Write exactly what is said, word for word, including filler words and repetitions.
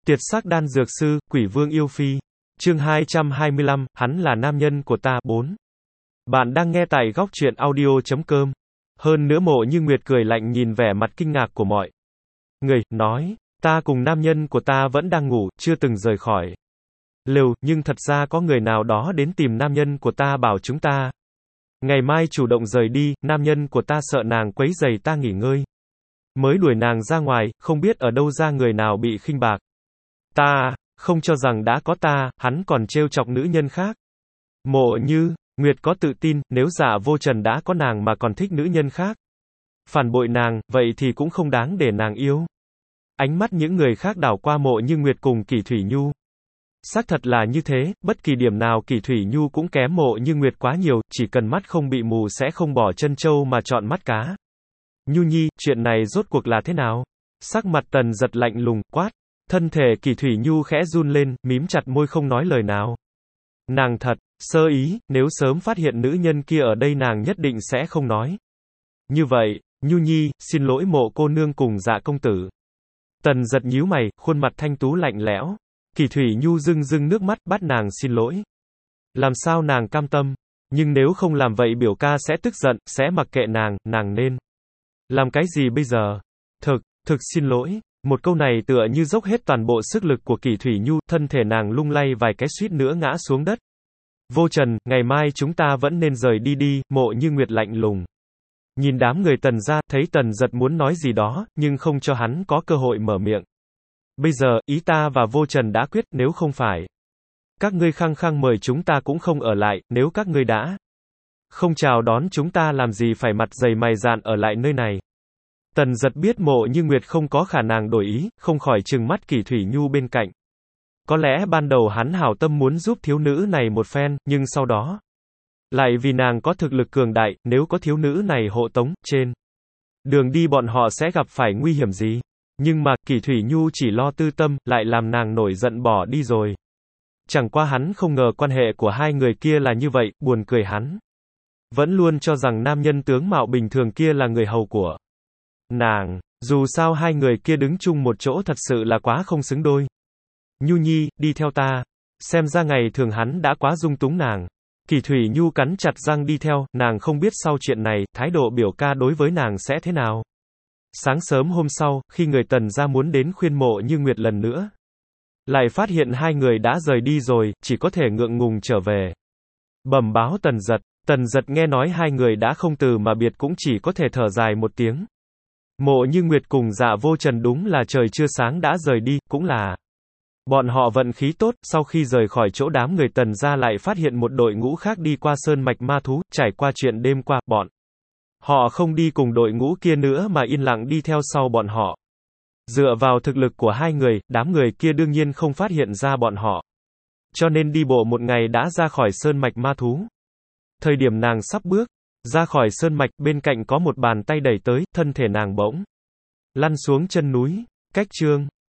Tiệt sắc đan dược sư, quỷ vương yêu phi. Chương hai trăm hai mươi lăm, hắn là nam nhân của ta. bốn. Bạn đang nghe tại góc truyện audio chấm com. Hơn nữa Mộ Như Nguyệt cười lạnh nhìn vẻ mặt kinh ngạc của mọi người, nói, ta cùng nam nhân của ta vẫn đang ngủ, chưa từng rời khỏi lều, nhưng thật ra có người nào đó đến tìm nam nhân của ta bảo chúng ta ngày mai chủ động rời đi, nam nhân của ta sợ nàng quấy rầy ta nghỉ ngơi, mới đuổi nàng ra ngoài, không biết ở đâu ra người nào bị khinh bạc. Ta không cho rằng đã có ta, hắn còn trêu chọc nữ nhân khác. Mộ Như Nguyệt có tự tin, nếu Dạ Vô Trần đã có nàng mà còn thích nữ nhân khác, phản bội nàng, vậy thì cũng không đáng để nàng yêu. Ánh mắt những người khác đảo qua Mộ Như Nguyệt cùng Kỷ Thủy Nhu. Xác thật là như thế, bất kỳ điểm nào Kỷ Thủy Nhu cũng kém Mộ Như Nguyệt quá nhiều, chỉ cần mắt không bị mù sẽ không bỏ chân trâu mà chọn mắt cá. Nhu Nhi, chuyện này rốt cuộc là thế nào? Sắc mặt Tần Giật lạnh lùng, quát. Thân thể Kỷ Thủy Nhu khẽ run lên, mím chặt môi không nói lời nào. Nàng thật sơ ý, nếu sớm phát hiện nữ nhân kia ở đây nàng nhất định sẽ không nói như vậy. Nhu Nhi, xin lỗi Mộ cô nương cùng Dạ công tử. Tần Giật nhíu mày, khuôn mặt thanh tú lạnh lẽo. Kỷ Thủy Nhu rưng rưng nước mắt, bắt nàng xin lỗi. Làm sao nàng cam tâm? Nhưng nếu không làm vậy biểu ca sẽ tức giận, sẽ mặc kệ nàng, nàng nên làm cái gì bây giờ? Thực, thực xin lỗi. Một câu này tựa như dốc hết toàn bộ sức lực của Kỷ Thủy Nhu, thân thể nàng lung lay vài cái suýt nữa ngã xuống đất. Vô Trần, ngày mai chúng ta vẫn nên rời đi đi. Mộ Như Nguyệt lạnh lùng nhìn đám người Tần ra, thấy Tần Giật muốn nói gì đó, nhưng không cho hắn có cơ hội mở miệng. Bây giờ, ý ta và Vô Trần đã quyết, nếu không phải các ngươi khăng khăng mời chúng ta cũng không ở lại, nếu các ngươi đã không chào đón chúng ta làm gì phải mặt dày mày dạn ở lại nơi này. Tần Giật biết Mộ Như Nguyệt không có khả năng đổi ý, không khỏi trừng mắt Kỷ Thủy Nhu bên cạnh. Có lẽ ban đầu hắn hảo tâm muốn giúp thiếu nữ này một phen, nhưng sau đó lại vì nàng có thực lực cường đại, nếu có thiếu nữ này hộ tống, trên đường đi bọn họ sẽ gặp phải nguy hiểm gì. Nhưng mà, Kỷ Thủy Nhu chỉ lo tư tâm, lại làm nàng nổi giận bỏ đi rồi. Chẳng qua hắn không ngờ quan hệ của hai người kia là như vậy, buồn cười hắn vẫn luôn cho rằng nam nhân tướng mạo bình thường kia là người hầu của nàng. Dù sao hai người kia đứng chung một chỗ thật sự là quá không xứng đôi. Nhu Nhi, đi theo ta. Xem ra ngày thường hắn đã quá dung túng nàng. Kỷ Thủy Nhu cắn chặt răng đi theo, nàng không biết sau chuyện này, thái độ biểu ca đối với nàng sẽ thế nào. Sáng sớm hôm sau, khi người Tần ra muốn đến khuyên Mộ Như Nguyệt lần nữa, lại phát hiện hai người đã rời đi rồi, chỉ có thể ngượng ngùng trở về bẩm báo Tần Giật. Tần Giật nghe nói hai người đã không từ mà biệt cũng chỉ có thể thở dài một tiếng. Mộ Như Nguyệt cùng Dạ Vô Trần đúng là trời chưa sáng đã rời đi, cũng là bọn họ vận khí tốt. Sau khi rời khỏi chỗ đám người Tần ra lại phát hiện một đội ngũ khác đi qua sơn mạch ma thú. Trải qua chuyện đêm qua, bọn họ không đi cùng đội ngũ kia nữa mà yên lặng đi theo sau bọn họ. Dựa vào thực lực của hai người, đám người kia đương nhiên không phát hiện ra bọn họ, cho nên đi bộ một ngày đã ra khỏi sơn mạch ma thú. Thời điểm nàng sắp bước ra khỏi sơn mạch, bên cạnh có một bàn tay đẩy tới, thân thể nàng bỗng lăn xuống chân núi. Cách chương